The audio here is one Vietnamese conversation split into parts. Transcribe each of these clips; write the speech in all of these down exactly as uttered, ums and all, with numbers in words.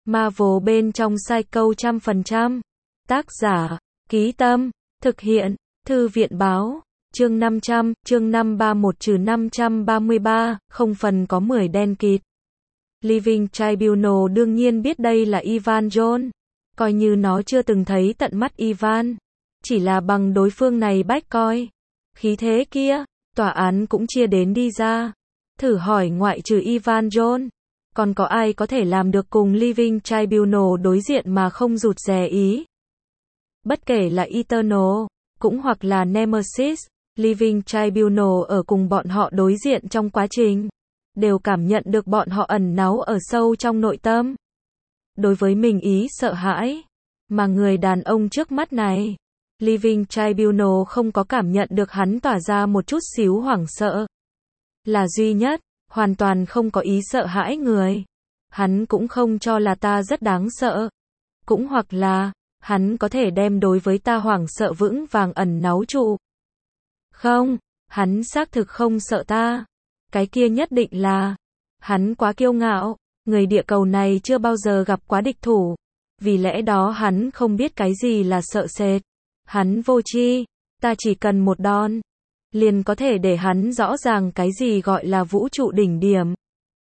Marvel bên trong Psycho trăm phần trăm. Tác giả, Ký Tâm, thực hiện, Thư viện Báo, chương năm trăm, chương năm ba mốt năm trăm ba mươi ba, không phần có mười đen kịt. Living Tribunal đương nhiên biết đây là Ivan John, coi như nó chưa từng thấy tận mắt Ivan, chỉ là bằng đối phương này bách coi. Khí thế kia, tòa án cũng chia đến đi ra. Thử hỏi ngoại trừ Ivan John, còn có ai có thể làm được cùng Living Tribunal đối diện mà không rụt rè ý? Bất kể là Eternal, cũng hoặc là Nemesis, Living Tribunal ở cùng bọn họ đối diện trong quá trình, đều cảm nhận được bọn họ ẩn náu ở sâu trong nội tâm. Đối với mình ý sợ hãi, mà người đàn ông trước mắt này, Living Tribunal không có cảm nhận được hắn tỏa ra một chút xíu hoảng sợ. Là duy nhất, hoàn toàn không có ý sợ hãi người. Hắn cũng không cho là ta rất đáng sợ. Cũng hoặc là, hắn có thể đem đối với ta hoảng sợ vững vàng ẩn náu trụ. Không, hắn xác thực không sợ ta. Cái kia nhất định là, hắn quá kiêu ngạo, người địa cầu này chưa bao giờ gặp quá địch thủ. Vì lẽ đó hắn không biết cái gì là sợ sệt. Hắn vô tri, ta chỉ cần một đòn, liền có thể để hắn rõ ràng cái gì gọi là vũ trụ đỉnh điểm.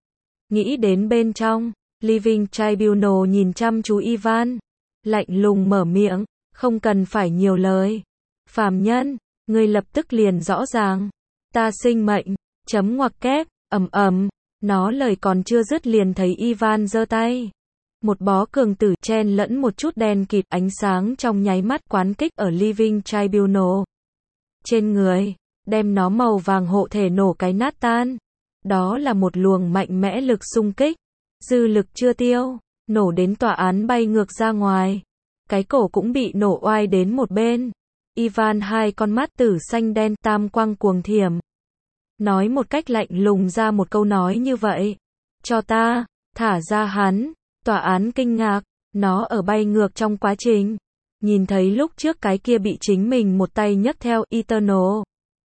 Nghĩ đến bên trong, Living Tribunal nhìn chăm chú Ivan, lạnh lùng mở miệng, không cần phải nhiều lời. Phàm nhân, ngươi lập tức liền rõ ràng. Ta sinh mệnh, chấm ngoặc kép, ầm ầm, nó lời còn chưa dứt liền thấy Ivan giơ tay. Một bó cường tử chen lẫn một chút đen kịt ánh sáng trong nháy mắt quán kích ở Living Tribunal. Trên người, đem nó màu vàng hộ thể nổ cái nát tan. Đó là một luồng mạnh mẽ lực xung kích. Dư lực chưa tiêu, nổ đến tòa án bay ngược ra ngoài. Cái cổ cũng bị nổ oai đến một bên. Ivan hai con mắt tử xanh đen tam quang cuồng thiểm. Nói một cách lạnh lùng ra một câu nói như vậy. Cho ta, thả ra hắn. Tòa án kinh ngạc, nó ở bay ngược trong quá trình. Nhìn thấy lúc trước cái kia bị chính mình một tay nhấc theo Eternal.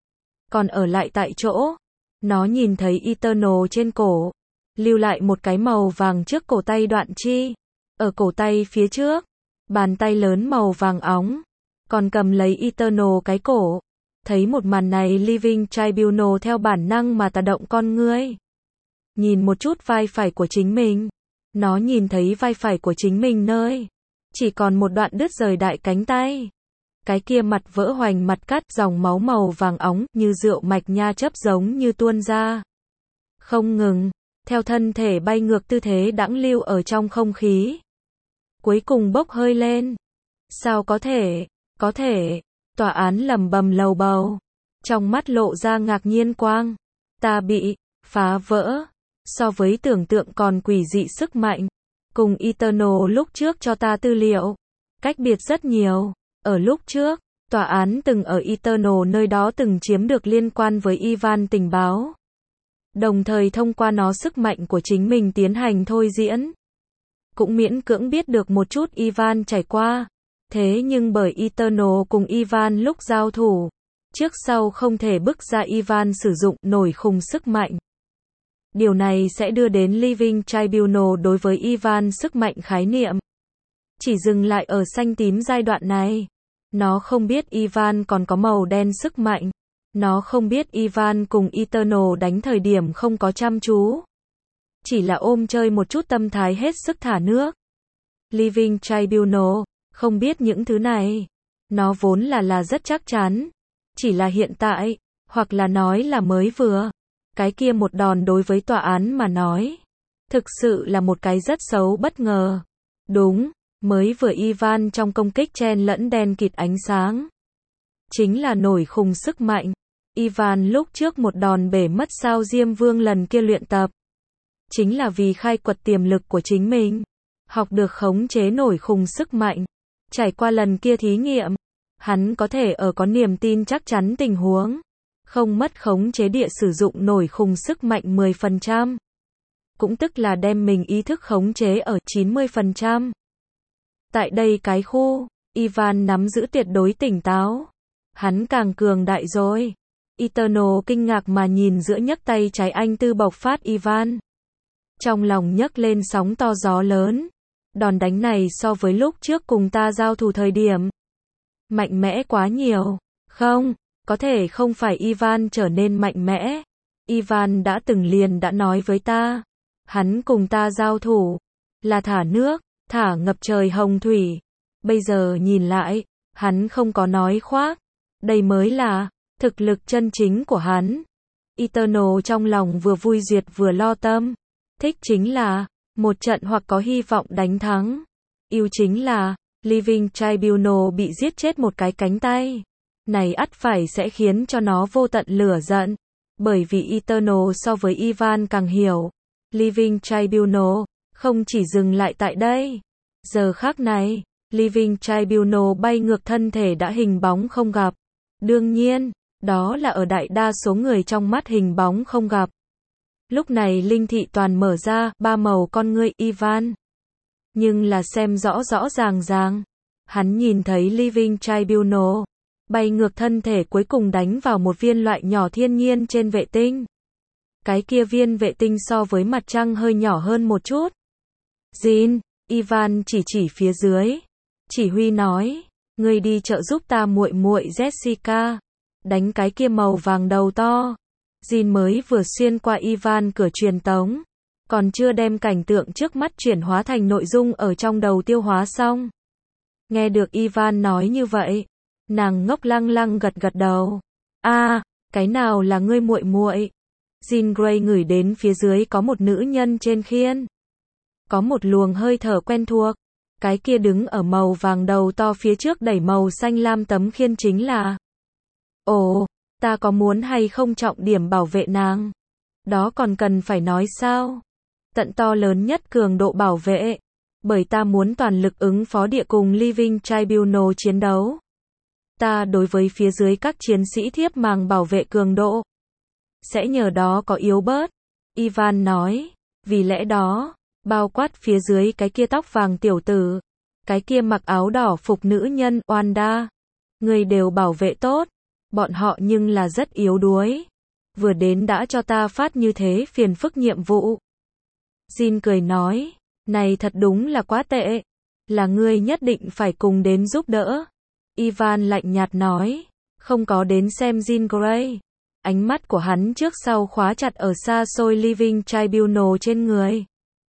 Còn ở lại tại chỗ. Nó nhìn thấy Eternal trên cổ. Lưu lại một cái màu vàng trước cổ tay đoạn chi. Ở cổ tay phía trước. Bàn tay lớn màu vàng óng. Còn cầm lấy Eternal cái cổ. Thấy một màn này Living Tribunal theo bản năng mà tà động con ngươi. Nhìn một chút vai phải của chính mình. Nó nhìn thấy vai phải của chính mình nơi. Chỉ còn một đoạn đứt rời đại cánh tay. Cái kia mặt vỡ hoành mặt cắt dòng máu màu vàng óng như rượu mạch nha chấp giống như tuôn ra. Không ngừng. Theo thân thể bay ngược tư thế đãng lưu ở trong không khí. Cuối cùng bốc hơi lên. Sao có thể, có thể, tòa án lầm bầm lầu bầu. Trong mắt lộ ra ngạc nhiên quang. Ta bị, phá vỡ. So với tưởng tượng còn quỷ dị sức mạnh. Cùng Eternal lúc trước cho ta tư liệu. Cách biệt rất nhiều. Ở lúc trước, tòa án từng ở Eternal nơi đó từng chiếm được liên quan với Ivan tình báo. Đồng thời thông qua nó sức mạnh của chính mình tiến hành thôi diễn. Cũng miễn cưỡng biết được một chút Ivan trải qua. Thế nhưng bởi Eternal cùng Ivan lúc giao thủ, trước sau không thể bức ra Ivan sử dụng nổi khùng sức mạnh. Điều này sẽ đưa đến Living Tribunal đối với Ivan sức mạnh khái niệm. Chỉ dừng lại ở xanh tím giai đoạn này. Nó không biết Ivan còn có màu đen sức mạnh. Nó không biết Ivan cùng Eternal đánh thời điểm không có chăm chú. Chỉ là ôm chơi một chút tâm thái hết sức thả nước. Living Tribunal không biết những thứ này. Nó vốn là là rất chắc chắn. Chỉ là hiện tại, hoặc là nói là mới vừa. Cái kia một đòn đối với tòa án mà nói. Thực sự là một cái rất xấu bất ngờ. Đúng, mới vừa Ivan trong công kích chen lẫn đen kịt ánh sáng. Chính là nổi khùng sức mạnh. Ivan lúc trước một đòn bể mất sao Diêm Vương lần kia luyện tập. Chính là vì khai quật tiềm lực của chính mình. Học được khống chế nổi khùng sức mạnh. Trải qua lần kia thí nghiệm. Hắn có thể ở có niềm tin chắc chắn tình huống. Không mất khống chế địa sử dụng nổi khùng sức mạnh mười phần trăm. Cũng tức là đem mình ý thức khống chế ở chín mươi phần trăm. Tại đây cái khu, Ivan nắm giữ tuyệt đối tỉnh táo. Hắn càng cường đại rồi. Eternal kinh ngạc mà nhìn giữa nhấc tay trái anh tư bộc phát Ivan. Trong lòng nhấc lên sóng to gió lớn. Đòn đánh này so với lúc trước cùng ta giao thủ thời điểm mạnh mẽ quá nhiều. Không, có thể không phải Ivan trở nên mạnh mẽ. Ivan đã từng liền đã nói với ta, hắn cùng ta giao thủ là thả nước, thả ngập trời hồng thủy. Bây giờ nhìn lại, hắn không có nói khoác. Đây mới là thực lực chân chính của hắn. Eternal trong lòng vừa vui duyệt vừa lo tâm. Thích chính là một trận hoặc có hy vọng đánh thắng. Yêu chính là Living Tribunal bị giết chết một cái cánh tay. Này ắt phải sẽ khiến cho nó vô tận lửa giận. Bởi vì Eternal so với Ivan càng hiểu. Living Tribunal không chỉ dừng lại tại đây. Giờ khắc này, Living Tribunal bay ngược thân thể đã hình bóng không gặp. Đương nhiên, đó là ở đại đa số người trong mắt hình bóng không gặp. Lúc này linh thị toàn mở ra, ba màu con ngươi Ivan. Nhưng là xem rõ rõ ràng ràng. Hắn nhìn thấy Living Tribunal bay ngược thân thể cuối cùng đánh vào một viên loại nhỏ thiên nhiên trên vệ tinh. Cái kia viên vệ tinh so với mặt trăng hơi nhỏ hơn một chút. Jin, Ivan chỉ chỉ phía dưới. Chỉ huy nói, ngươi đi trợ giúp ta muội muội Jessica, đánh cái kia màu vàng đầu to. Jin mới vừa xuyên qua Ivan cửa truyền tống, còn chưa đem cảnh tượng trước mắt chuyển hóa thành nội dung ở trong đầu tiêu hóa xong. Nghe được Ivan nói như vậy, nàng ngốc lăng lăng gật gật đầu. A, à, cái nào là ngươi muội muội? Jean Grey ngửi đến phía dưới có một nữ nhân trên khiên. Có một luồng hơi thở quen thuộc. Cái kia đứng ở màu vàng đầu to phía trước đẩy màu xanh lam tấm khiên chính là. Ồ, ta có muốn hay không trọng điểm bảo vệ nàng? Đó còn cần phải nói sao? Tận to lớn nhất cường độ bảo vệ. Bởi ta muốn toàn lực ứng phó địa cùng Living Tribunal chiến đấu. Ta đối với phía dưới các chiến sĩ thiếp màng bảo vệ cường độ. Sẽ nhờ đó có yếu bớt. Ivan nói. Vì lẽ đó, bao quát phía dưới cái kia tóc vàng tiểu tử. Cái kia mặc áo đỏ phục nữ nhân Wanda. Người đều bảo vệ tốt. Bọn họ nhưng là rất yếu đuối. Vừa đến đã cho ta phát như thế phiền phức nhiệm vụ. Jin cười nói. Này thật đúng là quá tệ. Là ngươi nhất định phải cùng đến giúp đỡ. Ivan lạnh nhạt nói. Không có đến xem Jean Grey. Ánh mắt của hắn trước sau khóa chặt ở xa xôi Living Tribunal trên người.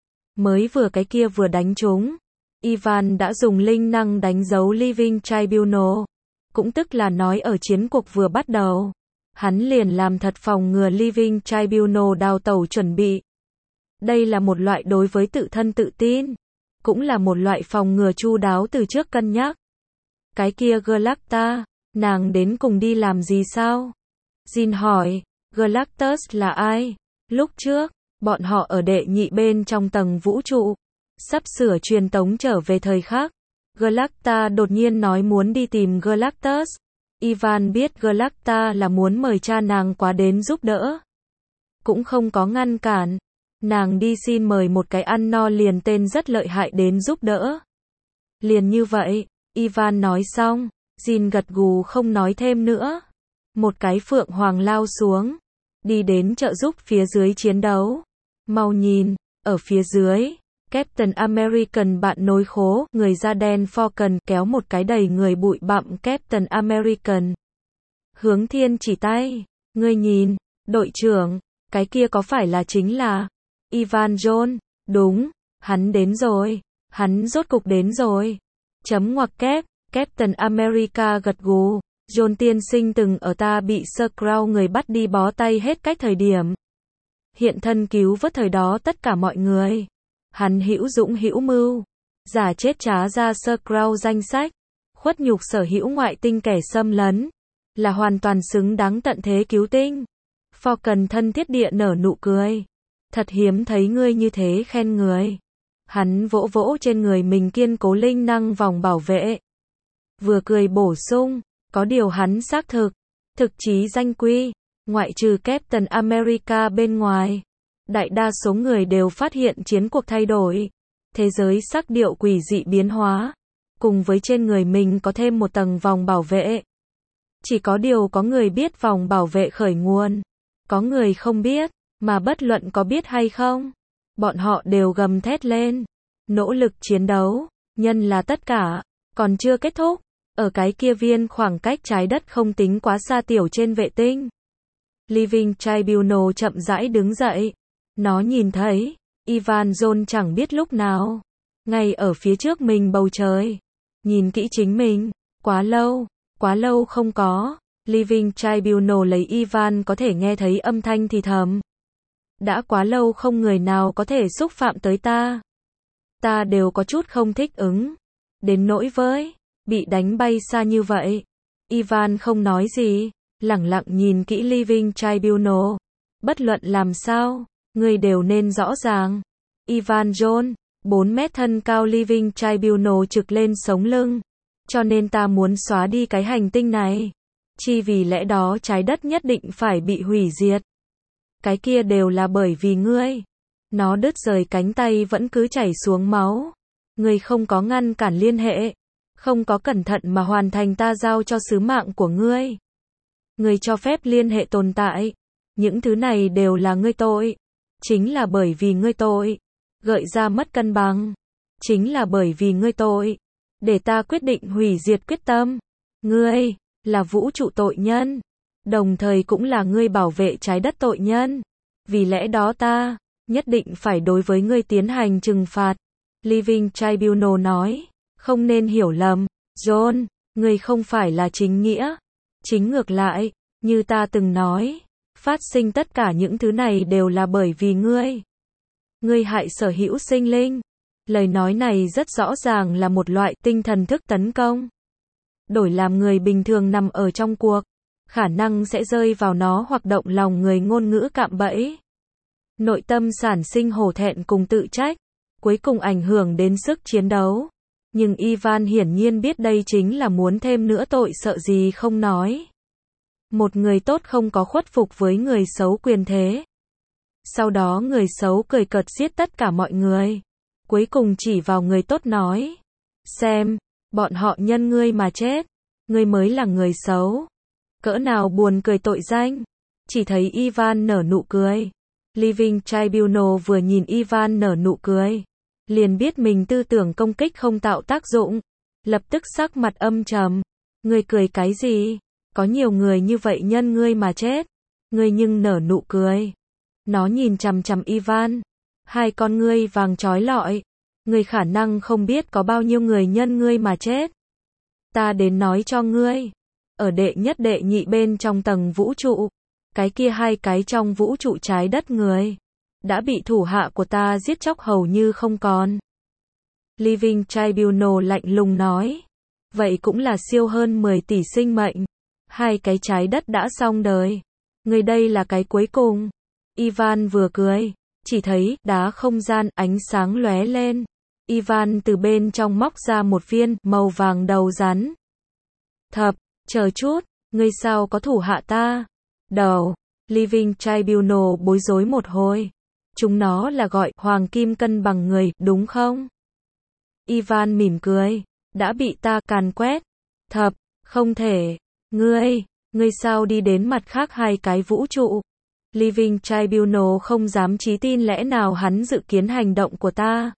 Mới vừa cái kia vừa đánh trúng. Ivan đã dùng linh năng đánh dấu Living Tribunal. Cũng tức là nói ở chiến cuộc vừa bắt đầu. Hắn liền làm thật phòng ngừa Living Tribunal đào tẩu chuẩn bị. Đây là một loại đối với tự thân tự tin. Cũng là một loại phòng ngừa chu đáo từ trước cân nhắc. Cái kia Galacta, nàng đến cùng đi làm gì sao? Jin hỏi, Galactus là ai? Lúc trước, bọn họ ở đệ nhị bên trong tầng vũ trụ. Sắp sửa truyền tống trở về thời khắc. Galacta đột nhiên nói muốn đi tìm Galactus. Ivan biết Galacta là muốn mời cha nàng qua đến giúp đỡ. Cũng không có ngăn cản. Nàng đi xin mời một cái ăn no liền tên rất lợi hại đến giúp đỡ. Liền như vậy, Ivan nói xong, Jin gật gù không nói thêm nữa. Một cái phượng hoàng lao xuống, đi đến trợ giúp phía dưới chiến đấu. Mau nhìn, ở phía dưới, Captain American bạn nối khố, người da đen Falcon kéo một cái đầy người bụi bặm Captain American. Hướng thiên chỉ tay, ngươi nhìn, đội trưởng, cái kia có phải là chính là Ivan John? Đúng, hắn đến rồi, hắn rốt cục đến rồi. Chấm ngoặc kép, Captain America gật gù. John tiên sinh từng ở ta bị Skrull người bắt đi bó tay hết cách thời điểm. Hiện thân cứu vớt thời đó tất cả mọi người. Hắn hữu dũng hữu mưu. Giả chết trá ra Skrull danh sách. Khuất nhục sở hữu ngoại tinh kẻ xâm lấn. Là hoàn toàn xứng đáng tận thế cứu tinh. Falcon thân thiết địa nở nụ cười. Thật hiếm thấy ngươi như thế khen người. Hắn vỗ vỗ trên người mình kiên cố linh năng vòng bảo vệ. Vừa cười bổ sung. Có điều hắn xác thực, thực chí danh quy, ngoại trừ Captain America bên ngoài. Đại đa số người đều phát hiện chiến cuộc thay đổi. Thế giới sắc điệu quỷ dị biến hóa. Cùng với trên người mình có thêm một tầng vòng bảo vệ. Chỉ có điều có người biết vòng bảo vệ khởi nguồn. Có người không biết, mà bất luận có biết hay không. Bọn họ đều gầm thét lên. Nỗ lực chiến đấu, nhân là tất cả, còn chưa kết thúc. Ở cái kia viên khoảng cách trái đất không tính quá xa tiểu trên vệ tinh. Living Tribunal chậm rãi đứng dậy. Nó nhìn thấy, Ivan John chẳng biết lúc nào. Ngay ở phía trước mình bầu trời. Nhìn kỹ chính mình. Quá lâu, quá lâu không có. Living Tribunal lấy Ivan có thể nghe thấy âm thanh thì thầm. Đã quá lâu không người nào có thể xúc phạm tới ta. Ta đều có chút không thích ứng. Đến nỗi với, bị đánh bay xa như vậy. Ivan không nói gì, lẳng lặng nhìn kỹ Living Tribunal. Bất luận làm sao, người đều nên rõ ràng. Ivan John, bốn mét thân cao Living Tribunal trực lên sống lưng. Cho nên ta muốn xóa đi cái hành tinh này. Chỉ vì lẽ đó trái đất nhất định phải bị hủy diệt. Cái kia đều là bởi vì ngươi. Nó đứt rời cánh tay vẫn cứ chảy xuống máu. Ngươi không có ngăn cản liên hệ. Không có cẩn thận mà hoàn thành ta giao cho sứ mạng của ngươi. Ngươi cho phép liên hệ tồn tại. Những thứ này đều là ngươi tội. Chính là bởi vì ngươi tội. Gợi ra mất cân bằng. Chính là bởi vì ngươi tội. Để ta quyết định hủy diệt quyết tâm. Ngươi là vũ trụ tội nhân. Đồng thời cũng là ngươi bảo vệ trái đất tội nhân. Vì lẽ đó ta nhất định phải đối với ngươi tiến hành trừng phạt. Living Tribunal nói. Không nên hiểu lầm. John, ngươi không phải là chính nghĩa. Chính ngược lại, như ta từng nói. Phát sinh tất cả những thứ này đều là bởi vì ngươi. Ngươi hại sở hữu sinh linh. Lời nói này rất rõ ràng là một loại tinh thần thức tấn công. Đổi làm người bình thường nằm ở trong cuộc. Khả năng sẽ rơi vào nó hoặc động lòng người ngôn ngữ cạm bẫy. Nội tâm sản sinh hổ thẹn cùng tự trách. Cuối cùng ảnh hưởng đến sức chiến đấu. Nhưng Ivan hiển nhiên biết đây chính là muốn thêm nữa tội sợ gì không nói. Một người tốt không có khuất phục với người xấu quyền thế. Sau đó người xấu cười cợt giết tất cả mọi người. Cuối cùng chỉ vào người tốt nói. Xem, bọn họ nhân ngươi mà chết. Ngươi mới là người xấu. Cỡ nào buồn cười tội danh. Chỉ thấy Ivan nở nụ cười. Living Tribunal vừa nhìn Ivan nở nụ cười. Liền biết mình tư tưởng công kích không tạo tác dụng. Lập tức sắc mặt âm trầm. Ngươi cười cái gì? Có nhiều người như vậy nhân ngươi mà chết. Ngươi nhưng nở nụ cười. Nó nhìn chằm chằm Ivan. Hai con ngươi vàng trói lọi. Ngươi khả năng không biết có bao nhiêu người nhân ngươi mà chết. Ta đến nói cho ngươi. Ở đệ nhất đệ nhị bên trong tầng vũ trụ. Cái kia hai cái trong vũ trụ trái đất người. Đã bị thủ hạ của ta giết chóc hầu như không còn. Living Tribunal lạnh lùng nói. Vậy cũng là siêu hơn mười tỷ sinh mệnh. Hai cái trái đất đã xong đời. Người đây là cái cuối cùng. Ivan vừa cười. Chỉ thấy đá không gian ánh sáng lóe lên. Ivan từ bên trong móc ra một viên màu vàng đầu rắn. Thập, chờ chút, ngươi sao có thủ hạ ta? Đầu. Living Tribunal bối rối một hồi. Chúng nó là gọi hoàng kim cân bằng người, đúng không? Ivan mỉm cười. Đã bị ta càn quét. Thập, không thể. Ngươi, ngươi sao đi đến mặt khác hai cái vũ trụ? Living Tribunal không dám chí tin lẽ nào hắn dự kiến hành động của ta.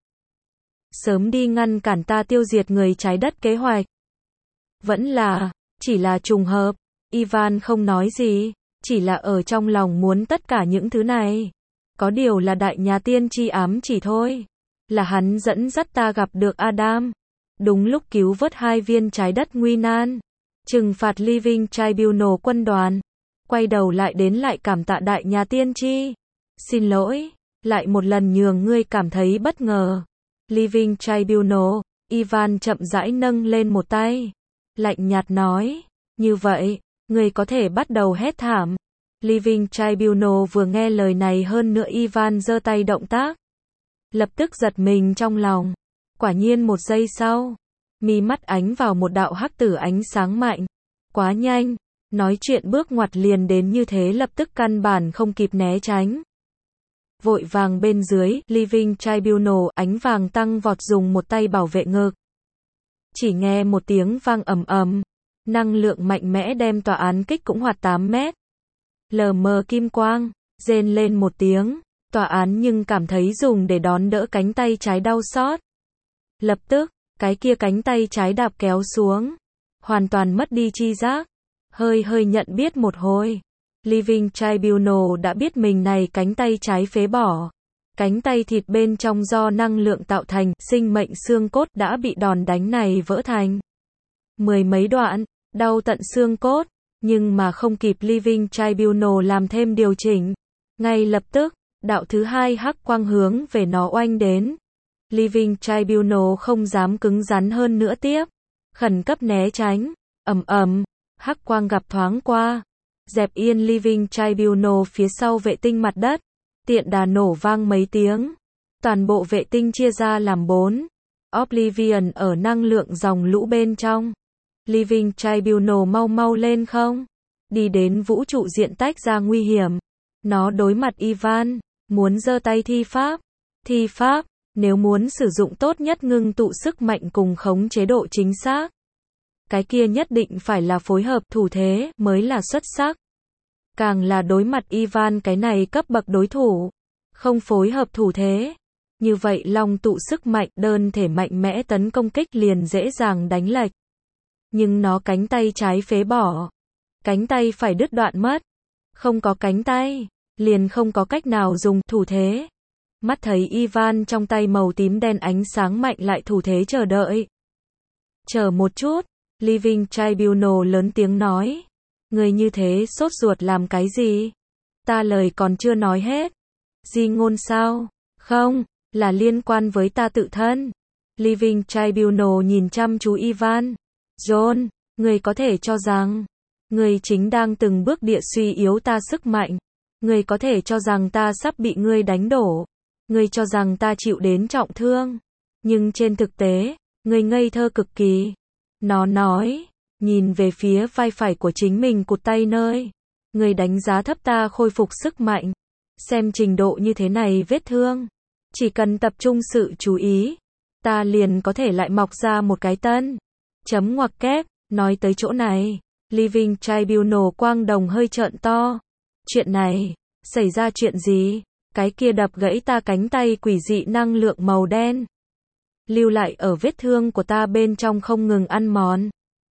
Sớm đi ngăn cản ta tiêu diệt người trái đất kế hoạch. Vẫn là, chỉ là trùng hợp. Ivan không nói gì, chỉ là ở trong lòng muốn tất cả những thứ này. Có điều là đại nhà tiên tri ám chỉ thôi. Là hắn dẫn dắt ta gặp được Adam. Đúng lúc cứu vớt hai viên trái đất nguy nan. Trừng phạt Living Tribunal quân đoàn. Quay đầu lại đến lại cảm tạ đại nhà tiên tri. Xin lỗi, lại một lần nhường ngươi cảm thấy bất ngờ. Living Tribunal, Ivan chậm rãi nâng lên một tay. Lạnh nhạt nói, như vậy, ngươi có thể bắt đầu hét thảm. Living Tribunal vừa nghe lời này hơn nữa Ivan giơ tay động tác. Lập tức giật mình trong lòng. Quả nhiên một giây sau, mi mắt ánh vào một đạo hắc tử ánh sáng mạnh. Quá nhanh, nói chuyện bước ngoặt liền đến như thế lập tức căn bản không kịp né tránh. Vội vàng bên dưới, Living Tribunal ánh vàng tăng vọt dùng một tay bảo vệ ngực. Chỉ nghe một tiếng vang ầm ầm, năng lượng mạnh mẽ đem tòa án kích cũng hoạt tám mét. Lờ mờ kim quang, rên lên một tiếng, tòa án nhưng cảm thấy dùng để đón đỡ cánh tay trái đau xót. Lập tức, cái kia cánh tay trái đạp kéo xuống. Hoàn toàn mất đi chi giác. Hơi hơi nhận biết một hồi. Living Tribunal đã biết mình này cánh tay trái phế bỏ. Cánh tay thịt bên trong do năng lượng tạo thành, sinh mệnh xương cốt đã bị đòn đánh này vỡ thành mười mấy đoạn, đau tận xương cốt, nhưng mà không kịp Living Tribunal làm thêm điều chỉnh. Ngay lập tức, đạo thứ hai hắc quang hướng về nó oanh đến. Living Tribunal không dám cứng rắn hơn nữa tiếp. Khẩn cấp né tránh, ầm ầm, hắc quang gặp thoáng qua. Dẹp yên Living Tribunal phía sau vệ tinh mặt đất. Tiện đà nổ vang mấy tiếng. Toàn bộ vệ tinh chia ra làm bốn. Oblivion ở năng lượng dòng lũ bên trong. Living Tribunal mau mau lên không? Đi đến vũ trụ diện tách ra nguy hiểm. Nó đối mặt Ivan, muốn giơ tay thi pháp. Thi pháp, nếu muốn sử dụng tốt nhất ngưng tụ sức mạnh cùng khống chế độ chính xác. Cái kia nhất định phải là phối hợp thủ thế mới là xuất sắc. Càng là đối mặt Ivan cái này cấp bậc đối thủ, không phối hợp thủ thế. Như vậy long tụ sức mạnh đơn thể mạnh mẽ tấn công kích liền dễ dàng đánh lệch. Nhưng nó cánh tay trái phế bỏ. Cánh tay phải đứt đoạn mất. Không có cánh tay, liền không có cách nào dùng thủ thế. Mắt thấy Ivan trong tay màu tím đen ánh sáng mạnh lại thủ thế chờ đợi. Chờ một chút, Living Tribunal lớn tiếng nói. Người như thế sốt ruột làm cái gì? Ta lời còn chưa nói hết. Di ngôn sao? Không, là liên quan với ta tự thân. Living Tribunal nhìn chăm chú Ivan. John, người có thể cho rằng, người chính đang từng bước địa suy yếu ta sức mạnh. Người có thể cho rằng ta sắp bị ngươi đánh đổ. Người cho rằng ta chịu đến trọng thương. Nhưng trên thực tế, người ngây thơ cực kỳ. Nó nói, nhìn về phía vai phải của chính mình cụt tay nơi. Người đánh giá thấp ta khôi phục sức mạnh. Xem trình độ như thế này vết thương. Chỉ cần tập trung sự chú ý, ta liền có thể lại mọc ra một cái tân. Chấm ngoặc kép, nói tới chỗ này. Living Tribunal quang đồng hơi trợn to. Chuyện này, xảy ra chuyện gì? Cái kia đập gãy ta cánh tay quỷ dị năng lượng màu đen. Lưu lại ở vết thương của ta bên trong không ngừng ăn mòn.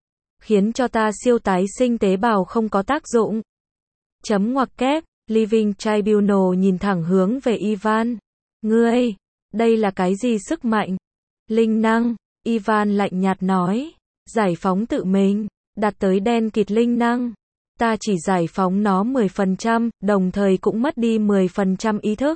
Khiến cho ta siêu tái sinh tế bào không có tác dụng. Chấm ngoặc kép, Living Tribunal nhìn thẳng hướng về Ivan. Ngươi, đây là cái gì sức mạnh? Linh năng, Ivan lạnh nhạt nói. Giải phóng tự mình, đạt tới đen kịt linh năng. Ta chỉ giải phóng nó mười phần trăm, đồng thời cũng mất đi mười phần trăm ý thức.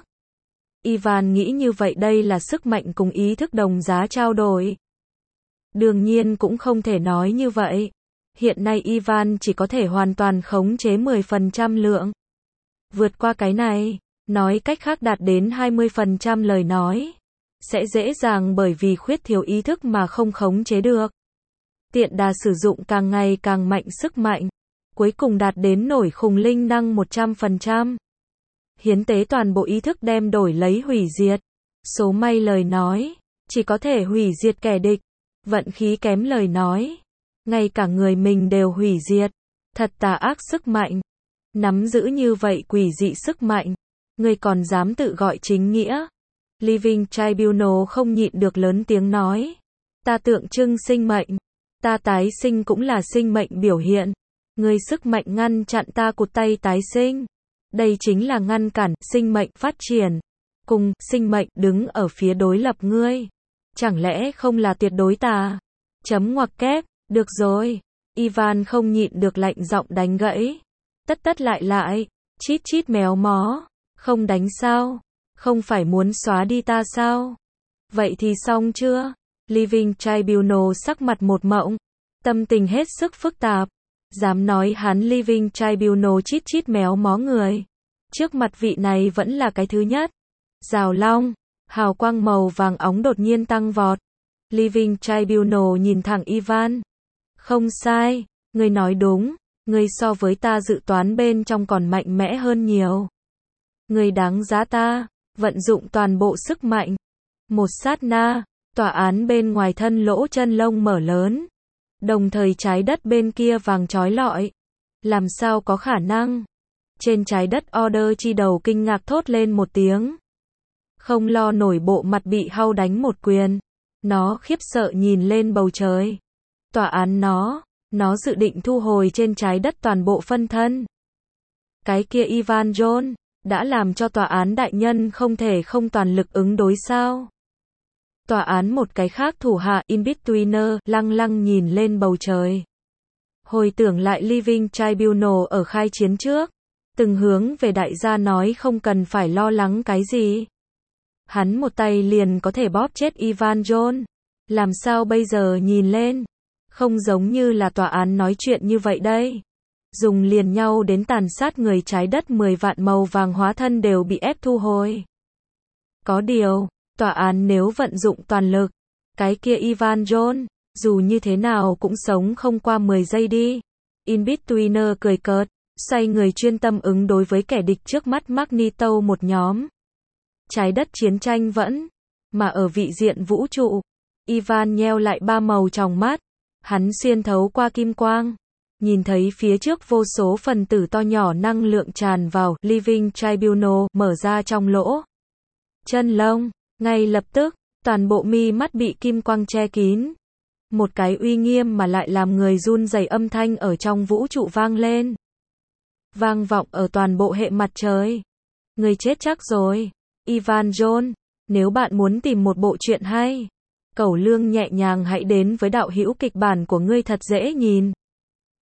Ivan nghĩ như vậy đây là sức mạnh cùng ý thức đồng giá trao đổi. Đương nhiên cũng không thể nói như vậy. Hiện nay Ivan chỉ có thể hoàn toàn khống chế mười phần trăm lượng. Vượt qua cái này, nói cách khác đạt đến hai mươi phần trăm lời nói, sẽ dễ dàng bởi vì khuyết thiếu ý thức mà không khống chế được. Tiện đà sử dụng càng ngày càng mạnh sức mạnh, cuối cùng đạt đến nổi khùng linh năng một trăm phần trăm. Hiến tế toàn bộ ý thức đem đổi lấy hủy diệt. Số may lời nói, chỉ có thể hủy diệt kẻ địch. Vận khí kém lời nói, ngay cả người mình đều hủy diệt. Thật tà ác sức mạnh. Nắm giữ như vậy quỷ dị sức mạnh, người còn dám tự gọi chính nghĩa. Living Tribunal không nhịn được lớn tiếng nói. Ta tượng trưng sinh mệnh. Ta tái sinh cũng là sinh mệnh biểu hiện. Người sức mạnh ngăn chặn ta cụt tay tái sinh. Đây chính là ngăn cản sinh mệnh phát triển. Cùng sinh mệnh đứng ở phía đối lập ngươi. Chẳng lẽ không là tuyệt đối ta? Chấm ngoặc kép, được rồi. Ivan không nhịn được lạnh giọng đánh gãy. Tất tất lại lại, chít chít méo mó. Không đánh sao? Không phải muốn xóa đi ta sao? Vậy thì xong chưa? Living Tribunal sắc mặt một mộng. Tâm tình hết sức phức tạp. Dám nói hắn Living Tribunal chít chít méo mó người. Trước mặt vị này vẫn là cái thứ nhất. Rào long, hào quang màu vàng óng đột nhiên tăng vọt. Living Tribunal nhìn thẳng Ivan. Không sai, người nói đúng. Người so với ta dự toán bên trong còn mạnh mẽ hơn nhiều. Người đáng giá ta, vận dụng toàn bộ sức mạnh. Một sát na, tòa án bên ngoài thân lỗ chân lông mở lớn. Đồng thời trái đất bên kia vàng chói lọi. Làm sao có khả năng? Trên trái đất Order chi đầu kinh ngạc thốt lên một tiếng. Không lo nổi bộ mặt bị hau đánh một quyền. Nó khiếp sợ nhìn lên bầu trời. Tòa án nó, nó dự định thu hồi trên trái đất toàn bộ phân thân. Cái kia Ivan John, đã làm cho tòa án đại nhân không thể không toàn lực ứng đối sao? Tòa án một cái khác thủ hạ In-Betweener lăng lăng nhìn lên bầu trời. Hồi tưởng lại Living Tribunal ở khai chiến trước. Từng hướng về đại gia nói không cần phải lo lắng cái gì. Hắn một tay liền có thể bóp chết Ivan John. Làm sao bây giờ nhìn lên? Không giống như là tòa án nói chuyện như vậy đây. Dùng liền nhau đến tàn sát người trái đất mười vạn màu vàng hóa thân đều bị ép thu hồi. Có điều, tòa án nếu vận dụng toàn lực, cái kia Ivan John, dù như thế nào cũng sống không qua mười giây đi. In-Betweener cười cợt, xoay người chuyên tâm ứng đối với kẻ địch trước mắt Magneto một nhóm. Trái đất chiến tranh vẫn, mà ở vị diện vũ trụ, Ivan nheo lại ba màu tròng mắt, hắn xuyên thấu qua kim quang, nhìn thấy phía trước vô số phần tử to nhỏ năng lượng tràn vào Living Tribunal, mở ra trong lỗ chân lông, ngay lập tức, toàn bộ mi mắt bị kim quang che kín. Một cái uy nghiêm mà lại làm người run rẩy âm thanh ở trong vũ trụ vang lên. Vang vọng ở toàn bộ hệ mặt trời. Người chết chắc rồi. Ivan John, nếu bạn muốn tìm một bộ truyện hay, Cẩu Lương nhẹ nhàng hãy đến với đạo hữu kịch bản của ngươi thật dễ nhìn.